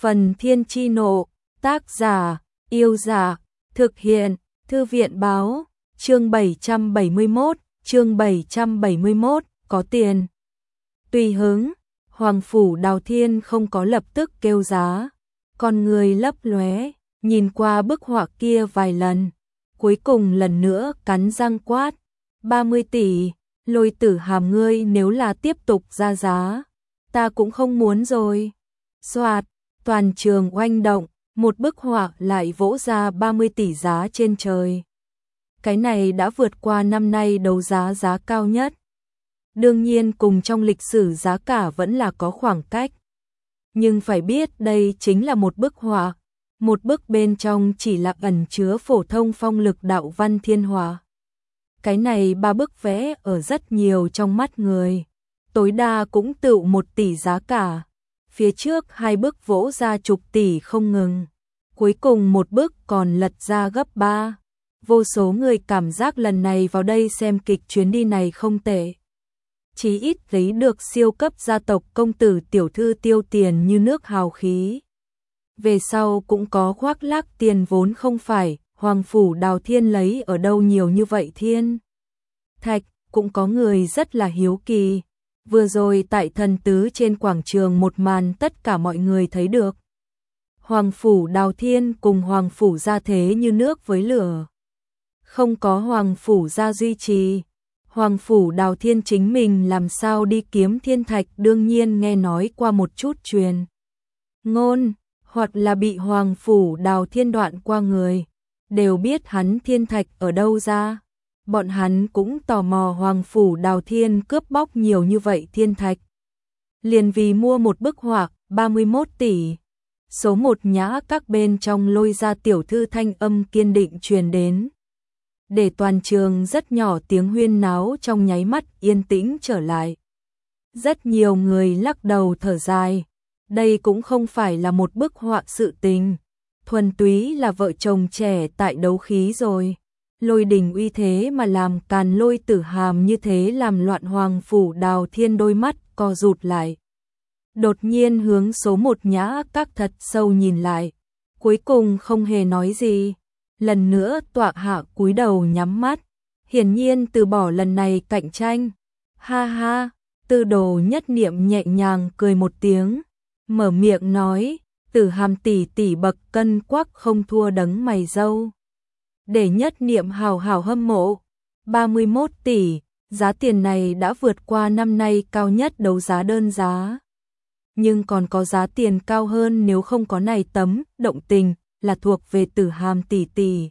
Phần Thiên Chi Nộ, tác giả, Yêu Giả, thực hiện, Thư viện Báo, chương 771, có tiền. Tùy hứng, Hoàng Phủ Đào Thiên không có lập tức kêu giá, con người lấp lóe, nhìn qua bức họa kia vài lần, cuối cùng lần nữa cắn răng quát, 30 tỷ, Lôi Tử Hàm ngươi nếu là tiếp tục ra giá, ta cũng không muốn rồi. Soạt, toàn trường oanh động, một bức họa lại vỗ ra 30 tỷ giá trên trời. Cái này đã vượt qua năm nay đấu giá giá cao nhất. Đương nhiên cùng trong lịch sử giá cả vẫn là có khoảng cách. Nhưng phải biết đây chính là một bức họa, một bức bên trong chỉ là ẩn chứa phổ thông phong lực đạo văn thiên họa. Cái này ba bức vẽ ở rất nhiều trong mắt người, tối đa cũng tựu 1 tỷ giá cả. Phía trước hai bức vỗ ra chục tỷ không ngừng, cuối cùng một bức còn lật ra gấp 3. Vô số người cảm giác lần này vào đây xem kịch chuyến đi này không tệ. Chí ít lấy được siêu cấp gia tộc công tử tiểu thư tiêu tiền như nước hào khí. Về sau cũng có khoác lác tiền vốn không phải, Hoàng Phủ Đào Thiên lấy ở đâu nhiều như vậy thiên thạch, cũng có người rất là hiếu kỳ. Vừa rồi tại Thần Tứ trên quảng trường một màn tất cả mọi người thấy được. Hoàng Phủ Đào Thiên cùng Hoàng Phủ gia thế như nước với lửa. Không có Hoàng Phủ gia duy trì, Hoàng Phủ Đào Thiên chính mình làm sao đi kiếm thiên thạch, đương nhiên nghe nói qua một chút truyền ngôn, hoặc là bị Hoàng Phủ Đào Thiên đoạn qua người, đều biết hắn thiên thạch ở đâu ra. Bọn hắn cũng tò mò Hoàng Phủ Đào Thiên cướp bóc nhiều như vậy thiên thạch. Liền vì mua một bức họa, 31 tỷ. Số 1 nhã các bên trong lôi ra tiểu thư thanh âm kiên định truyền đến. Để toàn trường rất nhỏ tiếng huyên náo trong nháy mắt yên tĩnh trở lại. Rất nhiều người lắc đầu thở dài. Đây cũng không phải là một bức họa sự tình. Thuần túy là vợ chồng trẻ tại đấu khí rồi. Lôi đình uy thế mà làm càn Lôi Tử Hàm như thế làm loạn Hoàng Phủ Đào Thiên đôi mắt co rụt lại. Đột nhiên hướng số 1 nhã các thật sâu nhìn lại. Cuối cùng không hề nói gì. Lần nữa tọa hạ cúi đầu nhắm mắt. Hiển nhiên từ bỏ lần này cạnh tranh. Ha ha, Tư Đồ Nhất Niệm nhẹ nhàng cười một tiếng. Mở miệng nói, Tử Hàm tỷ tỷ bậc cân quắc không thua đấng mày râu. Để Nhất Niệm hào hào hâm mộ. 31 tỷ, giá tiền này đã vượt qua năm nay cao nhất đấu giá đơn giá. Nhưng còn có giá tiền cao hơn nếu không có này tấm động tình là thuộc về Tử Hàm tỷ tỷ.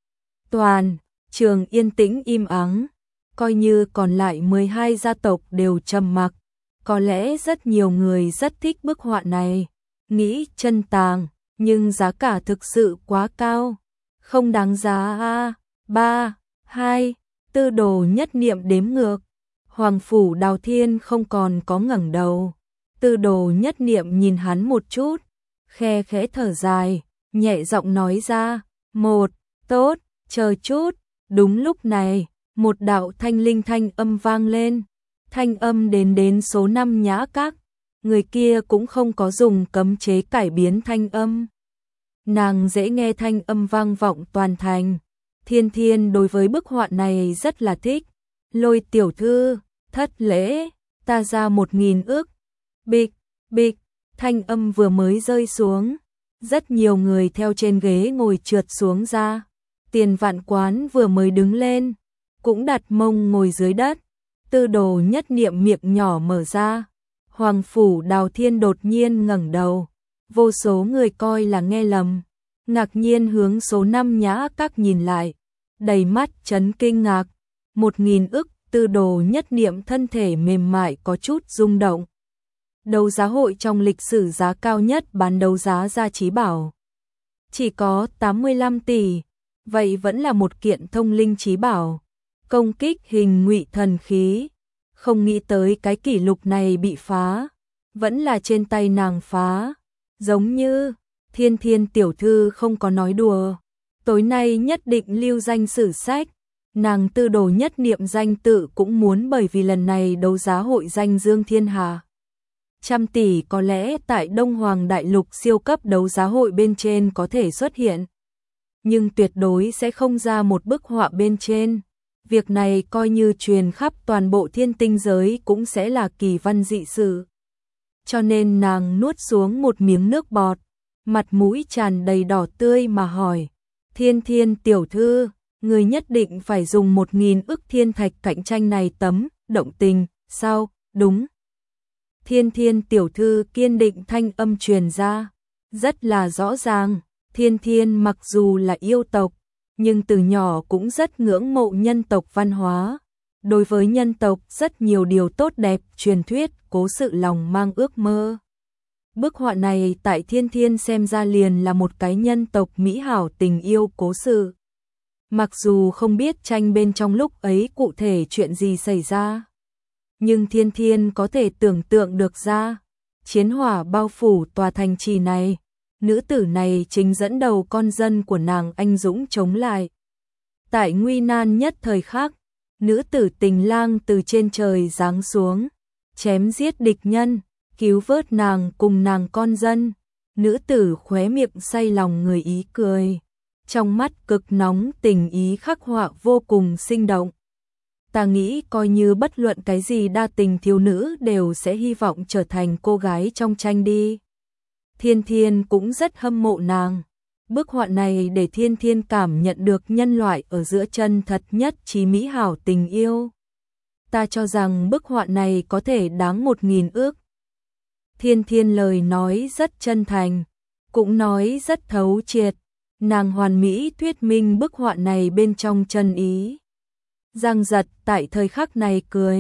Toàn trường yên tĩnh im ắng, coi như còn lại 12 gia tộc đều trầm mặc. Có lẽ rất nhiều người rất thích bức họa này, nghĩ chân tàng, nhưng giá cả thực sự quá cao. Không đáng giá a. 3, 2, Tư Đồ Nhất Niệm đếm ngược. Hoàng Phủ Đào Thiên không còn có ngẩng đầu. Tư Đồ Nhất Niệm nhìn hắn một chút, khe khẽ thở dài, nhẹ giọng nói ra, 1, tốt, chờ chút. Đúng lúc này, một đạo thanh linh thanh âm vang lên. Thanh âm đến số 5 nhã các. Người kia cũng không có dùng cấm chế cải biến thanh âm. Nàng dễ nghe thanh âm vang vọng toàn thành. Thiên Thiên đối với bức họa này rất là thích. Lôi tiểu thư, thất lễ, ta ra 1000 ức. Bịch, bịch, thanh âm vừa mới rơi xuống. Rất nhiều người theo trên ghế ngồi trượt xuống ra. Tiền Vạn Quán vừa mới đứng lên, cũng đặt mông ngồi dưới đất. Tư Đồ Nhất Niệm miệng nhỏ mở ra. Hoàng Phủ Đào Thiên đột nhiên ngẩng đầu. Vô số người coi là nghe lầm, ngạc nhiên hướng số 5 nhã các nhìn lại, đầy mắt chấn kinh ngạc. 1000 ức, Tư Đồ Nhất Niệm thân thể mềm mại có chút rung động. Đấu giá hội trong lịch sử giá cao nhất bán đấu giá ra trí bảo. Chỉ có 85 tỷ, vậy vẫn là một kiện thông linh trí bảo. Công kích hình ngụy thần khí. Không nghĩ tới cái kỷ lục này bị phá, vẫn là trên tay nàng phá. Giống như, Thiên Thiên tiểu thư không có nói đùa. Tối nay nhất định lưu danh sử sách. Nàng Tư Đồ Nhất Niệm danh tự cũng muốn bởi vì lần này đấu giá hội danh dương thiên hạ. trăm tỷ có lẽ tại Đông Hoàng Đại Lục siêu cấp đấu giá hội bên trên có thể xuất hiện, nhưng tuyệt đối sẽ không ra một bức họa bên trên. Việc này coi như truyền khắp toàn bộ thiên tinh giới cũng sẽ là kỳ văn dị sự. Cho nên nàng nuốt xuống một miếng nước bọt, mặt mũi tràn đầy đỏ tươi mà hỏi, Thiên Thiên tiểu thư, người nhất định phải dùng 1.000 ức thiên thạch cạnh tranh này tấm, động tình, sao, đúng. Thiên Thiên tiểu thư kiên định thanh âm truyền ra, rất là rõ ràng, Thiên Thiên mặc dù là yêu tộc, nhưng từ nhỏ cũng rất ngưỡng mộ nhân tộc văn hóa. Đối với nhân tộc rất nhiều điều tốt đẹp, truyền thuyết, cố sự lòng mang ước mơ. Bức họa này tại Thiên Thiên xem ra liền là một cái nhân tộc mỹ hảo tình yêu cố sự. Mặc dù không biết tranh bên trong lúc ấy cụ thể chuyện gì xảy ra, nhưng Thiên Thiên có thể tưởng tượng được ra, chiến hỏa bao phủ tòa thành trì này, nữ tử này chính dẫn đầu con dân của nàng anh dũng chống lại. Tại nguy nan nhất thời khắc, nữ tử Tình Lang từ trên trời giáng xuống, chém giết địch nhân, cứu vớt nàng cùng nàng con dân. Nữ tử khóe miệng say lòng người ý cười, trong mắt cực nóng tình ý khắc họa vô cùng sinh động. Ta nghĩ coi như bất luận cái gì đa tình thiếu nữ đều sẽ hy vọng trở thành cô gái trong tranh đi. Thiên Thiên cũng rất hâm mộ nàng. Bức họa này để Thiên Thiên cảm nhận được nhân loại ở giữa chân thật nhất trí mỹ hảo tình yêu. Ta cho rằng bức họa này có thể đáng 1.000 ức. Thiên Thiên lời nói rất chân thành, cũng nói rất thấu triệt. Nàng hoàn mỹ thuyết minh bức họa này bên trong chân ý. Giang Giật tại thời khắc này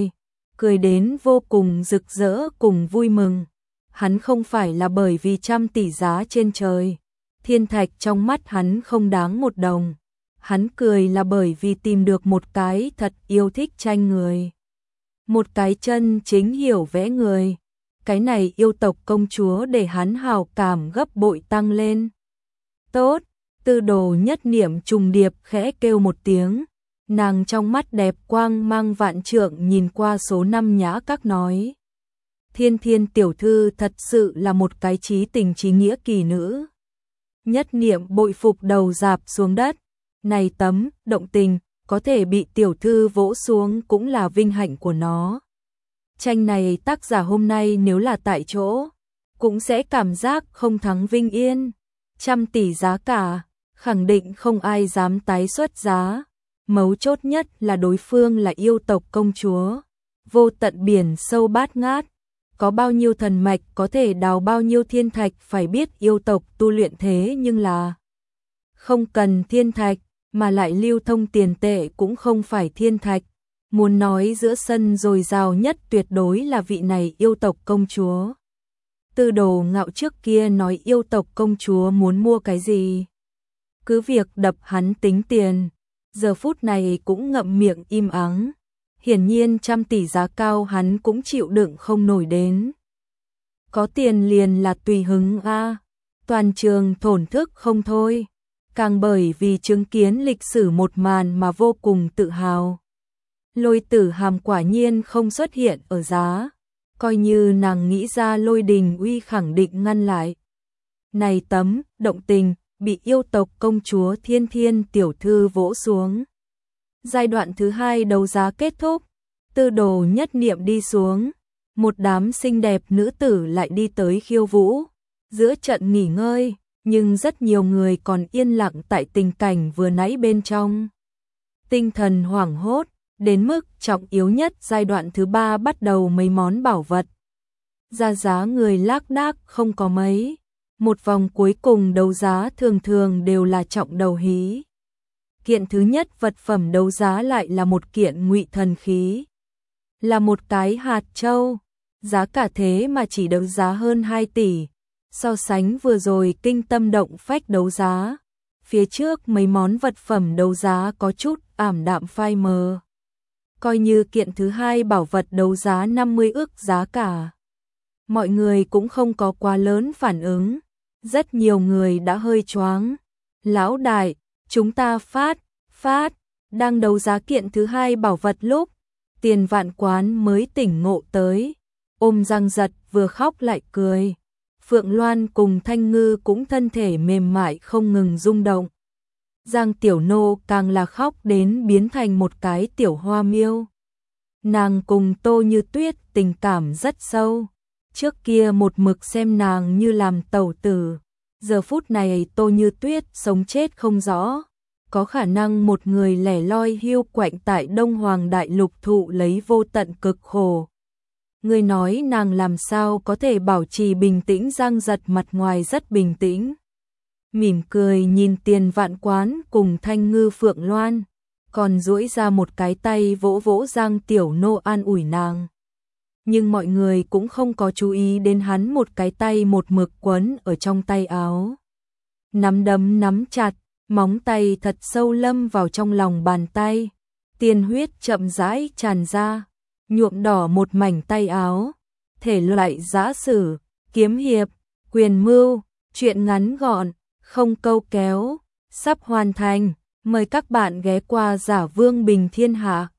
cười đến vô cùng rực rỡ cùng vui mừng. Hắn không phải là bởi vì 100 tỷ giá trên trời, thiên thạch trong mắt hắn không đáng 1 đồng. Hắn cười là bởi vì tìm được một cái thật yêu thích tranh người. Một cái chân chính hiểu vẽ người. Cái này yêu tộc công chúa để hắn hào cảm gấp bội tăng lên. Tốt, Tư Đồ Nhất Niệm trùng điệp khẽ kêu một tiếng. Nàng trong mắt đẹp quang mang vạn trượng nhìn qua số 5 Nhã Các nói. Thiên Thiên tiểu thư thật sự là một cái trí tình trí nghĩa kỳ nữ. Nhất Niệm bội phục đầu rạp xuống đất. Này tấm, động tình, có thể bị tiểu thư vỗ xuống cũng là vinh hạnh của nó. Tranh này tác giả hôm nay nếu là tại chỗ, cũng sẽ cảm giác không thắng Vinh Yên. 100 tỷ giá cả, khẳng định không ai dám tái xuất giá. Mấu chốt nhất là đối phương là yêu tộc công chúa. Vô tận biển sâu bát ngát, có bao nhiêu thần mạch có thể đào bao nhiêu thiên thạch, phải biết yêu tộc tu luyện thế nhưng là không cần thiên thạch, mà lại lưu thông tiền tệ cũng không phải thiên thạch. Muốn nói giữa sân dồi dào nhất tuyệt đối là vị này yêu tộc công chúa. Tư Đồ Ngạo trước kia nói yêu tộc công chúa muốn mua cái gì, cứ việc đập hắn tính tiền, giờ phút này cũng ngậm miệng im ắng. Hiển nhiên 100 tỷ giá cao hắn cũng chịu đựng không nổi đến. Có tiền liền là tùy hứng a. Toàn trường thổn thức không thôi, càng bởi vì chứng kiến lịch sử một màn mà vô cùng tự hào. Lôi Tử Hàm quả nhiên không xuất hiện ở giá, coi như nàng nghĩ ra Lôi Đình Uy khẳng định ngăn lại. Này tấm, động tình, bị yêu tộc công chúa Thiên Thiên tiểu thư vỗ xuống. Giai đoạn thứ 2 đấu giá kết thúc, Tư Đồ Nhất Niệm đi xuống, một đám xinh đẹp nữ tử lại đi tới khiêu vũ. Giữa trận nghỉ ngơi, nhưng rất nhiều người còn yên lặng tại tình cảnh vừa nãy bên trong. Tinh thần hoảng hốt, đến mức trọng yếu nhất giai đoạn thứ 3 bắt đầu mấy món bảo vật. Ra giá người lác đác không có mấy. Một vòng cuối cùng đấu giá thường thường đều là trọng đầu hí. Kiện thứ nhất vật phẩm đấu giá lại là một kiện ngụy thần khí. Là một cái hạt châu, giá cả thế mà chỉ đấu giá hơn 2 tỷ. So sánh vừa rồi kinh tâm động phách đấu giá, phía trước mấy món vật phẩm đấu giá có chút ảm đạm phai mờ. Coi như kiện thứ 2 bảo vật đấu giá 50 ức giá cả. Mọi người cũng không có quá lớn phản ứng. Rất nhiều người đã hơi choáng. Lão đại, chúng ta phát, đang đấu giá kiện thứ 2 bảo vật lúc, Tiền Vạn Quán mới tỉnh ngộ tới. Ôm Giang Giật vừa khóc lại cười. Phượng Loan cùng Thanh Ngư cũng thân thể mềm mại không ngừng rung động. Giang Tiểu Nô càng là khóc đến biến thành một cái tiểu hoa miêu. Nàng cùng Tô Như Tuyết tình cảm rất sâu. Trước kia một mực xem nàng như làm tẩu tử. Giờ phút này Tô Như Tuyết sống chết không rõ. Có khả năng một người lẻ loi hiu quạnh tại Đông Hoàng Đại Lục thụ lấy vô tận cực khổ. Người nói nàng làm sao có thể bảo trì bình tĩnh. Giang Giật mặt ngoài rất bình tĩnh. Mỉm cười nhìn Tiền Vạn Quán cùng Thanh Ngư Phượng Loan. Còn duỗi ra một cái tay vỗ vỗ Giang Tiểu Nô an ủi nàng. Nhưng mọi người cũng không có chú ý đến hắn một cái tay một mực quấn ở trong tay áo. Nắm đấm nắm chặt, móng tay thật sâu lâm vào trong lòng bàn tay. Tiên huyết chậm rãi tràn ra, nhuộm đỏ một mảnh tay áo. Thể loại giã sử, kiếm hiệp, quyền mưu, truyện ngắn gọn, không câu kéo, sắp hoàn thành. Mời các bạn ghé qua Giả Vương Bình Thiên Hạ.